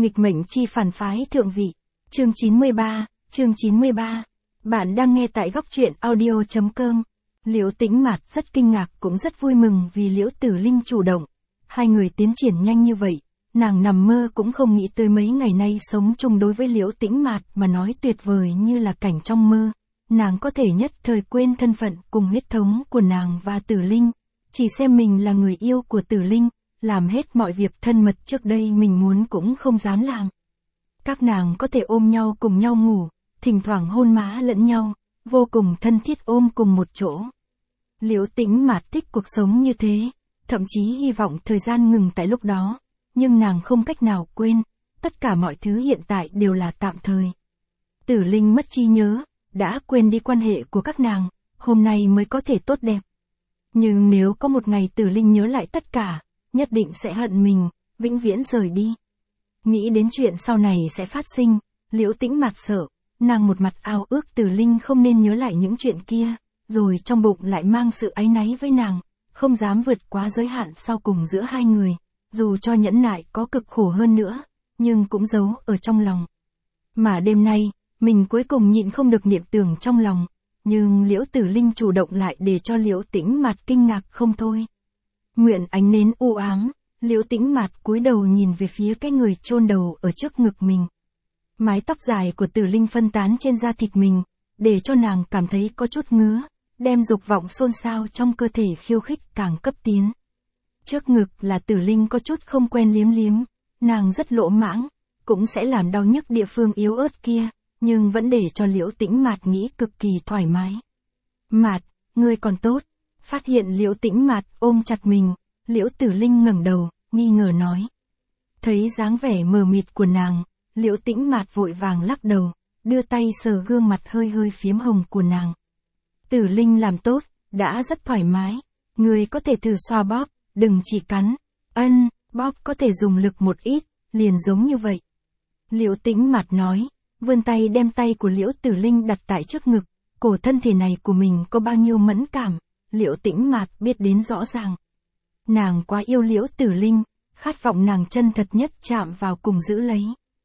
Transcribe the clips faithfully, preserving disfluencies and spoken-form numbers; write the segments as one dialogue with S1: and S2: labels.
S1: Nghịch mệnh chi phản phái thượng vị. Chương chín mươi ba, chương chín mươi ba. Bạn đang nghe tại góc truyện audio chấm com. Liễu Tĩnh Mạt rất kinh ngạc cũng rất vui mừng vì Liễu Tử Linh chủ động. Hai người tiến triển nhanh như vậy, nàng nằm mơ cũng không nghĩ tới mấy ngày nay sống chung đối với Liễu Tĩnh Mạt mà nói tuyệt vời như là cảnh trong mơ. Nàng có thể nhất thời quên thân phận cùng huyết thống của nàng và Tử Linh, chỉ xem mình là người yêu của Tử Linh, làm hết mọi việc thân mật trước đây mình muốn cũng không dám làm. Các nàng có thể ôm nhau cùng nhau ngủ, thỉnh thoảng hôn má lẫn nhau, vô cùng thân thiết ôm cùng một chỗ. Liễu Tĩnh Mạt thích cuộc sống như thế, thậm chí hy vọng thời gian ngừng tại lúc đó, nhưng nàng không cách nào quên, tất cả mọi thứ hiện tại đều là tạm thời. Tử Linh mất trí nhớ, đã quên đi quan hệ của các nàng, hôm nay mới có thể tốt đẹp. Nhưng nếu có một ngày Tử Linh nhớ lại tất cả, nhất định sẽ hận mình, vĩnh viễn rời đi. Nghĩ đến chuyện sau này sẽ phát sinh, Liễu Tĩnh Mạt sợ, nàng một mặt ao ước Tử Linh không nên nhớ lại những chuyện kia, rồi trong bụng lại mang sự áy náy với nàng, không dám vượt quá giới hạn sau cùng giữa hai người, dù cho nhẫn nại có cực khổ hơn nữa, nhưng cũng giấu ở trong lòng. Mà đêm nay, mình cuối cùng nhịn không được niệm tưởng trong lòng, nhưng Liễu Tử Linh chủ động lại để cho Liễu Tĩnh Mạt kinh ngạc không thôi. Nguyện ánh nến u ám, Liễu Tĩnh Mạt cúi đầu nhìn về phía cái người chôn đầu ở trước ngực mình. Mái tóc dài của Tử Linh phân tán trên da thịt mình, để cho nàng cảm thấy có chút ngứa, đem dục vọng xôn xao trong cơ thể khiêu khích càng cấp tiến. Trước ngực là Tử Linh có chút không quen liếm liếm, nàng rất lỗ mãng, cũng sẽ làm đau nhức địa phương yếu ớt kia, nhưng vẫn để cho Liễu Tĩnh Mạt nghĩ cực kỳ thoải mái. Mạt, ngươi còn tốt. Phát hiện Liễu Tĩnh Mạt ôm chặt mình, Liễu Tử Linh ngẩng đầu, nghi ngờ nói. Thấy dáng vẻ mờ mịt của nàng, Liễu Tĩnh Mạt vội vàng lắc đầu, đưa tay sờ gương mặt hơi hơi phiếm hồng của nàng. Tử Linh làm tốt, đã rất thoải mái, ngươi có thể thử xoa bóp, đừng chỉ cắn. Ân, bóp có thể dùng lực một ít, liền giống như vậy. Liễu Tĩnh Mạt nói, vươn tay đem tay của Liễu Tử Linh đặt tại trước ngực, cổ thân thể này của mình có bao nhiêu mẫn cảm, Liễu Tĩnh Mạt biết đến rõ ràng. Nàng quá yêu Liễu Tử Linh, khát vọng nàng chân thật nhất chạm vào cùng giữ lấy.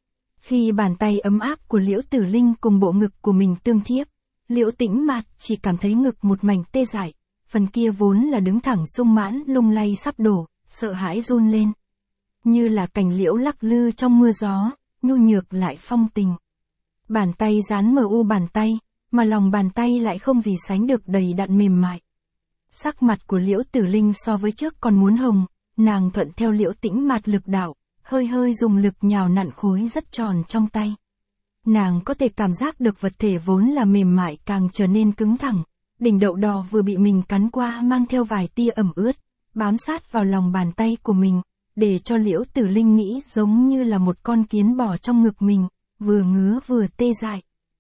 S1: Khi bàn tay ấm áp của Liễu Tử Linh cùng bộ ngực của mình tương thiếp, Liễu Tĩnh Mạt chỉ cảm thấy ngực một mảnh tê dại, phần kia vốn là đứng thẳng sung mãn lung lay sắp đổ, sợ hãi run lên. Như là cành liễu lắc lư trong mưa gió, nhu nhược lại phong tình. Bàn tay dán mờ u bàn tay, mà lòng bàn tay lại không gì sánh được đầy đặn mềm mại. Sắc mặt của Liễu Tử Linh so với trước còn muốn hồng, nàng thuận theo Liễu Tĩnh Mạt lực đạo, hơi hơi dùng lực nhào nặn khối rất tròn trong tay. Nàng có thể cảm giác được vật thể vốn là mềm mại càng trở nên cứng thẳng, đỉnh đậu đỏ vừa bị mình cắn qua mang theo vài tia ẩm ướt, bám sát vào lòng bàn tay của mình, để cho Liễu Tử Linh nghĩ giống như là một con kiến bò trong ngực mình, vừa ngứa vừa tê dại.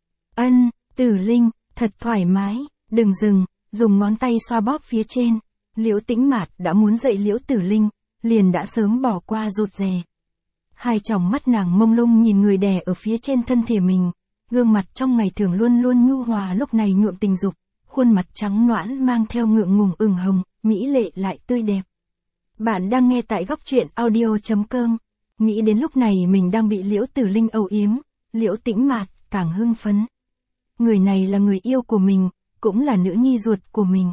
S1: Ân, Tử Linh, thật thoải mái, đừng dừng. Dùng ngón tay xoa bóp phía trên, Liễu Tĩnh Mạt đã muốn dậy Liễu Tử Linh, liền đã sớm bỏ qua rụt rè. Hai tròng mắt nàng mông lung nhìn người đè ở phía trên thân thể mình, gương mặt trong ngày thường luôn luôn nhu hòa lúc này nhuộm tình dục, khuôn mặt trắng nõn mang theo ngượng ngùng ửng hồng, mỹ lệ lại tươi đẹp. Bạn đang nghe tại góc truyện audio chấm com. Nghĩ đến lúc này mình đang bị Liễu Tử Linh âu yếm, Liễu Tĩnh Mạt càng hưng phấn. Người này là người yêu của mình, cũng là nữ nhi ruột của mình.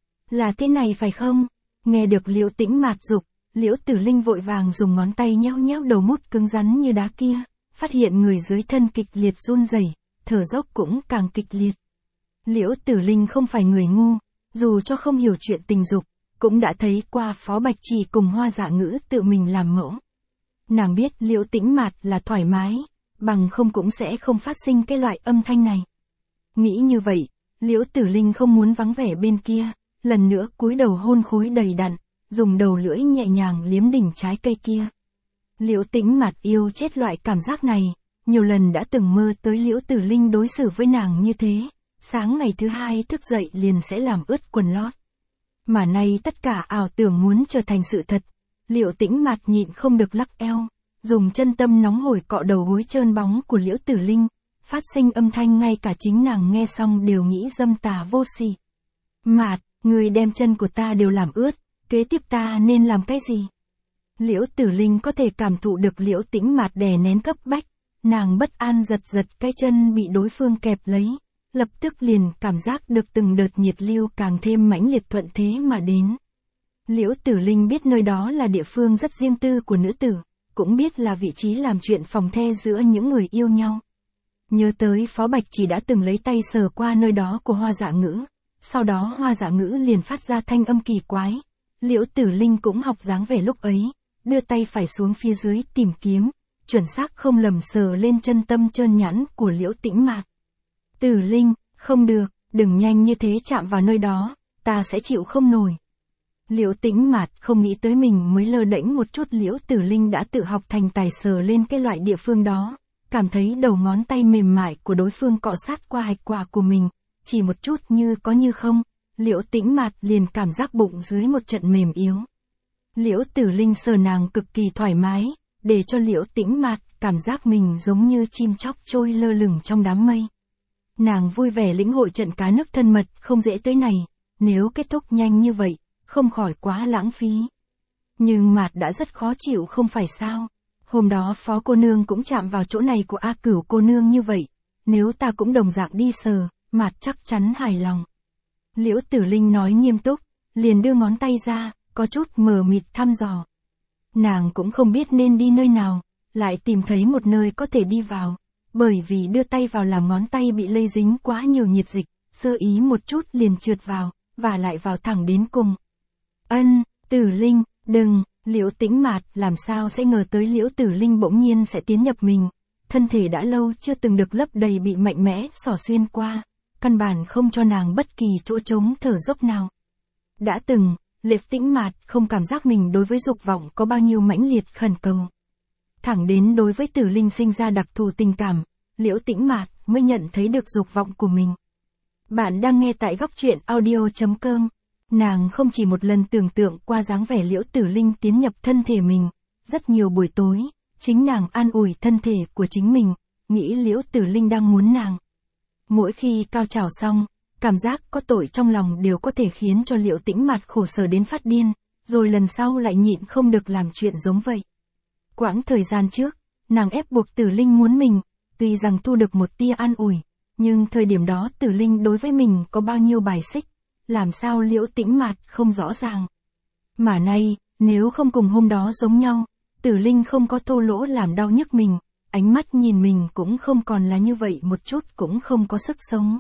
S1: Là thế này phải không? Nghe được Liễu Tĩnh Mạt dục, Liễu Tử Linh vội vàng dùng ngón tay nhéo nhéo đầu mút cứng rắn như đá kia, phát hiện người dưới thân kịch liệt run rẩy, thở dốc cũng càng kịch liệt. Liễu Tử Linh không phải người ngu, dù cho không hiểu chuyện tình dục, cũng đã thấy qua Phó Bạch Chỉ cùng Hoa Dạ Ngữ tự mình làm mẫu. Nàng biết Liễu Tĩnh Mạt là thoải mái, bằng không cũng sẽ không phát sinh cái loại âm thanh này. Nghĩ như vậy, Liễu Tử Linh không muốn vắng vẻ bên kia, lần nữa cúi đầu hôn khối đầy đặn, dùng đầu lưỡi nhẹ nhàng liếm đỉnh trái cây kia. Liễu Tĩnh Mạt yêu chết loại cảm giác này, nhiều lần đã từng mơ tới Liễu Tử Linh đối xử với nàng như thế, sáng ngày thứ hai thức dậy liền sẽ làm ướt quần lót. Mà nay tất cả ảo tưởng muốn trở thành sự thật, Liễu Tĩnh Mạt nhịn không được lắc eo, dùng chân tâm nóng hổi cọ đầu gối trơn bóng của Liễu Tử Linh, phát sinh âm thanh ngay cả chính nàng nghe xong đều nghĩ dâm tà vô sỉ. Mạt, người đem chân của ta đều làm ướt, kế tiếp ta nên làm cái gì? Liễu Tử Linh có thể cảm thụ được Liễu Tĩnh Mạt đè nén cấp bách, nàng bất an giật giật cái chân bị đối phương kẹp lấy, lập tức liền cảm giác được từng đợt nhiệt lưu càng thêm mãnh liệt thuận thế mà đến. Liễu Tử Linh biết nơi đó là địa phương rất riêng tư của nữ tử, cũng biết là vị trí làm chuyện phòng the giữa những người yêu nhau. Nhớ tới Phó Bạch chỉ đã từng lấy tay sờ qua nơi đó của Hoa Dạ Ngữ, sau đó Hoa Dạ Ngữ liền phát ra thanh âm kỳ quái. Liễu Tử Linh cũng học dáng vẻ lúc ấy, đưa tay phải xuống phía dưới tìm kiếm, chuẩn xác không lầm sờ lên chân tâm trơn nhẵn của Liễu Tĩnh Mạt. Tử Linh, không được, đừng nhanh như thế chạm vào nơi đó, ta sẽ chịu không nổi. Liễu Tĩnh Mạt không nghĩ tới mình mới lơ đễnh một chút, Liễu Tử Linh đã tự học thành tài sờ lên cái loại địa phương đó, cảm thấy đầu ngón tay mềm mại của đối phương cọ sát qua hạch quả của mình, chỉ một chút như có như không, Liễu Tĩnh Mạt liền cảm giác bụng dưới một trận mềm yếu. Liễu Tử Linh sờ nàng cực kỳ thoải mái, để cho Liễu Tĩnh Mạt cảm giác mình giống như chim chóc trôi lơ lửng trong đám mây. Nàng vui vẻ lĩnh hội trận cá nước thân mật không dễ tới này, nếu kết thúc nhanh như vậy, không khỏi quá lãng phí. Nhưng Mạt đã rất khó chịu không phải sao? Hôm đó Phó cô nương cũng chạm vào chỗ này của A Cửu cô nương như vậy, nếu ta cũng đồng dạng đi sờ, Mạt chắc chắn hài lòng. Liễu Tử Linh nói nghiêm túc, liền đưa ngón tay ra, có chút mờ mịt thăm dò. Nàng cũng không biết nên đi nơi nào, lại tìm thấy một nơi có thể đi vào, bởi vì đưa tay vào làm ngón tay bị lây dính quá nhiều nhiệt dịch, sơ ý một chút liền trượt vào, và lại vào thẳng đến cùng. Ân, Tử Linh, đừng, Liễu Tĩnh Mạt làm sao sẽ ngờ tới Liễu Tử Linh bỗng nhiên sẽ tiến nhập mình, thân thể đã lâu chưa từng được lấp đầy bị mạnh mẽ xỏ xuyên qua, căn bản không cho nàng bất kỳ chỗ trống thở dốc nào. Đã từng, Liễu Tĩnh Mạt không cảm giác mình đối với dục vọng có bao nhiêu mãnh liệt khẩn cầu. Thẳng đến đối với Tử Linh sinh ra đặc thù tình cảm, Liễu Tĩnh Mạt mới nhận thấy được dục vọng của mình. Bạn đang nghe tại góc truyện audio chấm com. Nàng không chỉ một lần tưởng tượng qua dáng vẻ Liễu Tử Linh tiến nhập thân thể mình, rất nhiều buổi tối, chính nàng an ủi thân thể của chính mình, nghĩ Liễu Tử Linh đang muốn nàng. Mỗi khi cao trào xong, cảm giác có tội trong lòng đều có thể khiến cho Liễu Tĩnh Mạt khổ sở đến phát điên, rồi lần sau lại nhịn không được làm chuyện giống vậy. Quãng thời gian trước, nàng ép buộc Tử Linh muốn mình, tuy rằng thu được một tia an ủi, nhưng thời điểm đó Tử Linh đối với mình có bao nhiêu bài xích, làm sao Liễu Tĩnh Mạt không rõ ràng. Mà nay, nếu không cùng hôm đó giống nhau, Tử Linh không có thô lỗ làm đau nhức mình, ánh mắt nhìn mình cũng không còn là như vậy một chút cũng không có sức sống.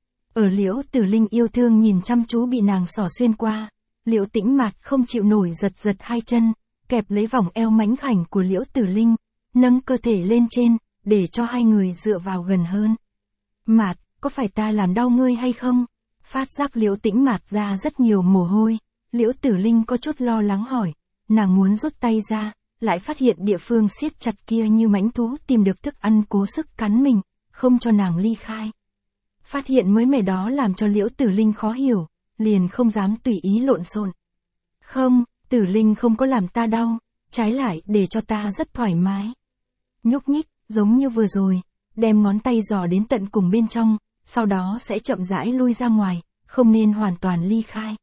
S1: Ở Liễu Tử Linh yêu thương nhìn chăm chú bị nàng xỏ xuyên qua, Liễu Tĩnh Mạt không chịu nổi giật giật hai chân, kẹp lấy vòng eo mảnh khảnh của Liễu Tử Linh, nâng cơ thể lên trên, để cho hai người dựa vào gần hơn. Mạt, có phải ta làm đau ngươi hay không? Phát giác Liễu Tĩnh Mạt ra rất nhiều mồ hôi, Liễu Tử Linh có chút lo lắng hỏi, nàng muốn rút tay ra, lại phát hiện địa phương siết chặt kia như mãnh thú tìm được thức ăn cố sức cắn mình, không cho nàng ly khai. Phát hiện mới mẻ đó làm cho Liễu Tử Linh khó hiểu, liền không dám tùy ý lộn xộn. Không, Tử Linh không có làm ta đau, trái lại để cho ta rất thoải mái. Nhúc nhích, giống như vừa rồi, đem ngón tay dò đến tận cùng bên trong, sau đó sẽ chậm rãi lui ra ngoài, không nên hoàn toàn ly khai.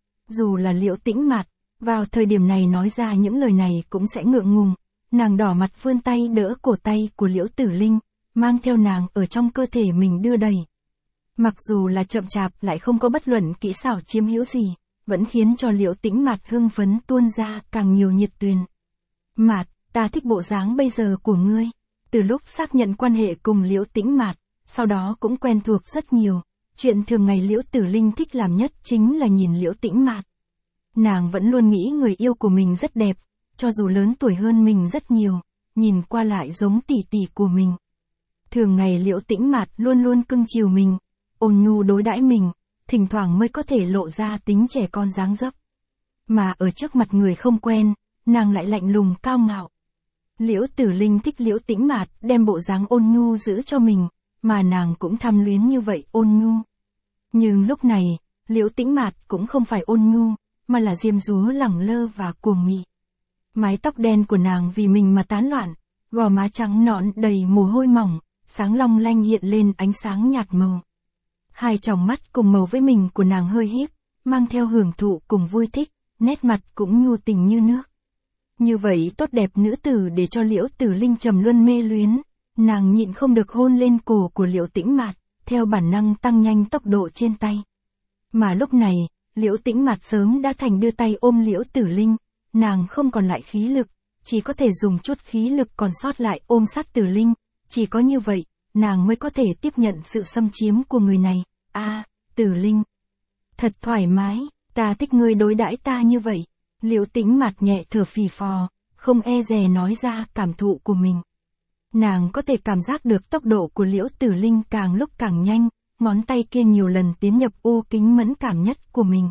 S1: Dù là Liễu Tĩnh Mạt, vào thời điểm này nói ra những lời này cũng sẽ ngượng ngùng, nàng đỏ mặt vươn tay đỡ cổ tay của Liễu Tử Linh, mang theo nàng ở trong cơ thể mình đưa đẩy. Mặc dù là chậm chạp lại không có bất luận kỹ xảo chiếm hữu gì, vẫn khiến cho Liễu Tĩnh Mạt hưng phấn tuôn ra càng nhiều nhiệt tuyền. Mạt, ta thích bộ dáng bây giờ của ngươi. Từ lúc xác nhận quan hệ cùng Liễu Tĩnh Mạt, sau đó cũng quen thuộc rất nhiều, chuyện thường ngày Liễu Tử Linh thích làm nhất chính là nhìn Liễu Tĩnh Mạt. Nàng vẫn luôn nghĩ người yêu của mình rất đẹp, cho dù lớn tuổi hơn mình rất nhiều, nhìn qua lại giống tỷ tỷ của mình. Thường ngày Liễu Tĩnh Mạt luôn luôn cưng chiều mình, ôn nhu đối đãi mình, thỉnh thoảng mới có thể lộ ra tính trẻ con dáng dấp. Mà ở trước mặt người không quen, nàng lại lạnh lùng cao ngạo. Liễu Tử Linh thích Liễu Tĩnh Mạt đem bộ dáng ôn nhu giữ cho mình, mà nàng cũng tham luyến như vậy ôn nhu. Nhưng lúc này, Liễu Tĩnh Mạt cũng không phải ôn nhu, mà là diêm dúa lẳng lơ và cuồng mị. Mái tóc đen của nàng vì mình mà tán loạn, gò má trắng nõn đầy mồ hôi mỏng, sáng long lanh hiện lên ánh sáng nhạt màu. Hai tròng mắt cùng màu với mình của nàng hơi híp, mang theo hưởng thụ cùng vui thích, nét mặt cũng nhu tình như nước. Như vậy tốt đẹp nữ tử để cho Liễu Tử Linh trầm luân mê luyến, nàng nhịn không được hôn lên cổ của Liễu Tĩnh Mạt, theo bản năng tăng nhanh tốc độ trên tay. Mà lúc này, Liễu Tĩnh Mạt sớm đã thành đưa tay ôm Liễu Tử Linh, nàng không còn lại khí lực, chỉ có thể dùng chút khí lực còn sót lại ôm sát Tử Linh, chỉ có như vậy, nàng mới có thể tiếp nhận sự xâm chiếm của người này. A, à, Tử Linh, thật thoải mái, ta thích ngươi đối đãi ta như vậy. Liễu Tĩnh Mạt nhẹ thở phì phò, không e dè nói ra cảm thụ của mình. Nàng có thể cảm giác được tốc độ của Liễu Tử Linh càng lúc càng nhanh, ngón tay kia nhiều lần tiến nhập u kính mẫn cảm nhất của mình.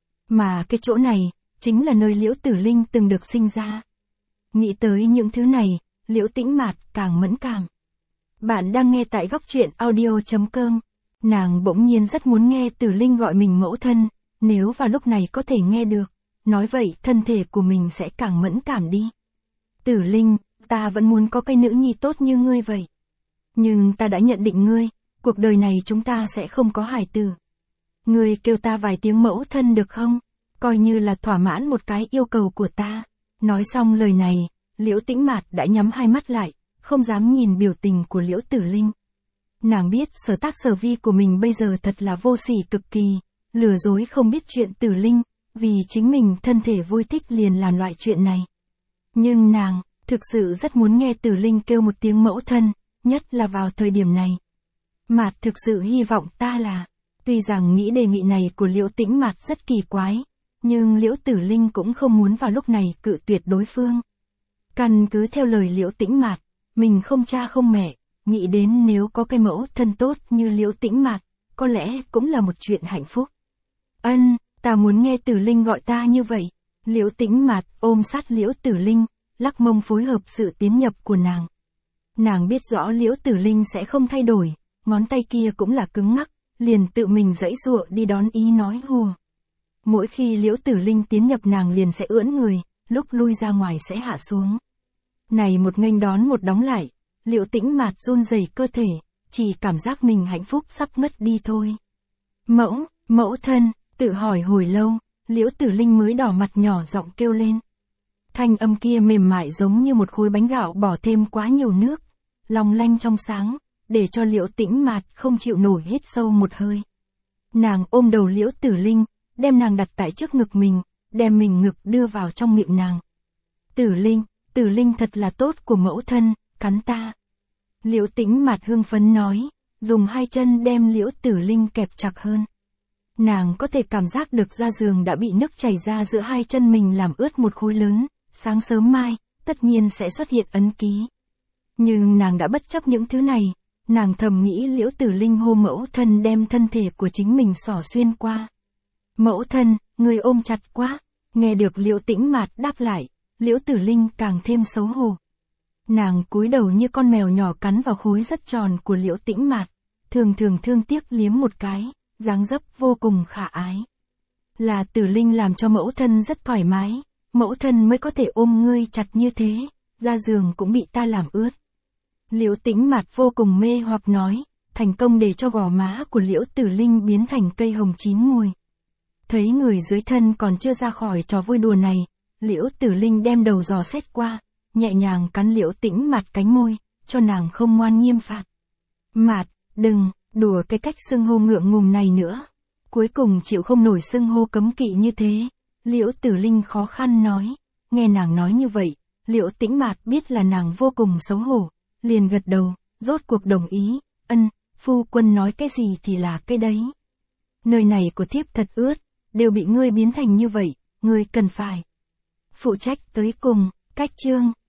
S1: Mà cái chỗ này, chính là nơi Liễu Tử Linh từng được sinh ra. Nghĩ tới những thứ này, Liễu Tĩnh Mạt càng mẫn cảm. Bạn đang nghe tại góc truyện audio chấm com. Nàng bỗng nhiên rất muốn nghe Tử Linh gọi mình mẫu thân, nếu vào lúc này có thể nghe được, nói vậy thân thể của mình sẽ càng mẫn cảm đi. Tử Linh, ta vẫn muốn có cái nữ nhi tốt như ngươi vậy. Nhưng ta đã nhận định ngươi, cuộc đời này chúng ta sẽ không có hài tử. Ngươi kêu ta vài tiếng mẫu thân được không? Coi như là thỏa mãn một cái yêu cầu của ta. Nói xong lời này, Liễu Tĩnh Mạt đã nhắm hai mắt lại, không dám nhìn biểu tình của Liễu Tử Linh. Nàng biết sở tác sở vi của mình bây giờ thật là vô sỉ cực kỳ, lừa dối không biết chuyện Tử Linh, vì chính mình thân thể vui thích liền làm loại chuyện này. Nhưng nàng, thực sự rất muốn nghe Tử Linh kêu một tiếng mẫu thân, nhất là vào thời điểm này. Mạt thực sự hy vọng ta là, tuy rằng nghĩ đề nghị này của Liễu Tĩnh Mạt rất kỳ quái, nhưng Liễu Tử Linh cũng không muốn vào lúc này cự tuyệt đối phương. Căn cứ theo lời Liễu Tĩnh Mạt, mình không cha không mẹ, nghĩ đến nếu có cái mẫu thân tốt như Liễu Tĩnh Mạt, có lẽ cũng là một chuyện hạnh phúc. Ân, ta muốn nghe Tử Linh gọi ta như vậy. Liễu Tĩnh Mạt ôm sát Liễu Tử Linh, lắc mông phối hợp sự tiến nhập của nàng. Nàng biết rõ Liễu Tử Linh sẽ không thay đổi, ngón tay kia cũng là cứng ngắc, liền tự mình giãy giụa đi đón ý nói hùa. Mỗi khi Liễu Tử Linh tiến nhập nàng liền sẽ ưỡn người, lúc lui ra ngoài sẽ hạ xuống. Này một nghênh đón một đóng lại, Liễu Tĩnh Mạt run rẩy cơ thể, chỉ cảm giác mình hạnh phúc sắp ngất đi thôi. Mẫu, mẫu thân, tự hỏi hồi lâu, Liễu Tử Linh mới đỏ mặt nhỏ giọng kêu lên. Thanh âm kia mềm mại giống như một khối bánh gạo bỏ thêm quá nhiều nước, long lanh trong sáng, để cho Liễu Tĩnh Mạt không chịu nổi hít sâu một hơi. Nàng ôm đầu Liễu Tử Linh, đem nàng đặt tại trước ngực mình, đem mình ngực đưa vào trong miệng nàng. Tử Linh, Tử Linh thật là tốt của mẫu thân, cắn ta. Liễu Tĩnh Mạt hưng phấn nói, dùng hai chân đem Liễu Tử Linh kẹp chặt hơn. Nàng có thể cảm giác được da giường đã bị nước chảy ra giữa hai chân mình làm ướt một khối lớn, sáng sớm mai, tất nhiên sẽ xuất hiện ấn ký. Nhưng nàng đã bất chấp những thứ này, nàng thầm nghĩ Liễu Tử Linh hô mẫu thân đem thân thể của chính mình xỏ xuyên qua. Mẫu thân, người ôm chặt quá, nghe được Liễu Tĩnh Mạt đáp lại, Liễu Tử Linh càng thêm xấu hổ. Nàng cúi đầu như con mèo nhỏ cắn vào khối rất tròn của Liễu Tĩnh Mạt, thường thường thương tiếc liếm một cái, dáng dấp vô cùng khả ái. Là Tử Linh làm cho mẫu thân rất thoải mái, mẫu thân mới có thể ôm ngươi chặt như thế, da giường cũng bị ta làm ướt. Liễu Tĩnh Mạt vô cùng mê hoặc nói, thành công để cho gò má của Liễu Tử Linh biến thành cây hồng chín mùi. Thấy người dưới thân còn chưa ra khỏi trò vui đùa này, Liễu Tử Linh đem đầu dò xét qua, nhẹ nhàng cắn Liễu Tĩnh Mạt cánh môi, cho nàng không ngoan nghiêm phạt. Mạt, đừng, đùa cái cách xưng hô ngượng ngùng này nữa. Cuối cùng chịu không nổi xưng hô cấm kỵ như thế, Liễu Tử Linh khó khăn nói, nghe nàng nói như vậy, Liễu Tĩnh Mạt biết là nàng vô cùng xấu hổ, liền gật đầu, rốt cuộc đồng ý, ân, phu quân nói cái gì thì là cái đấy. Nơi này của thiếp thật ướt, đều bị ngươi biến thành như vậy, ngươi cần phải phụ trách tới cùng. Cách chương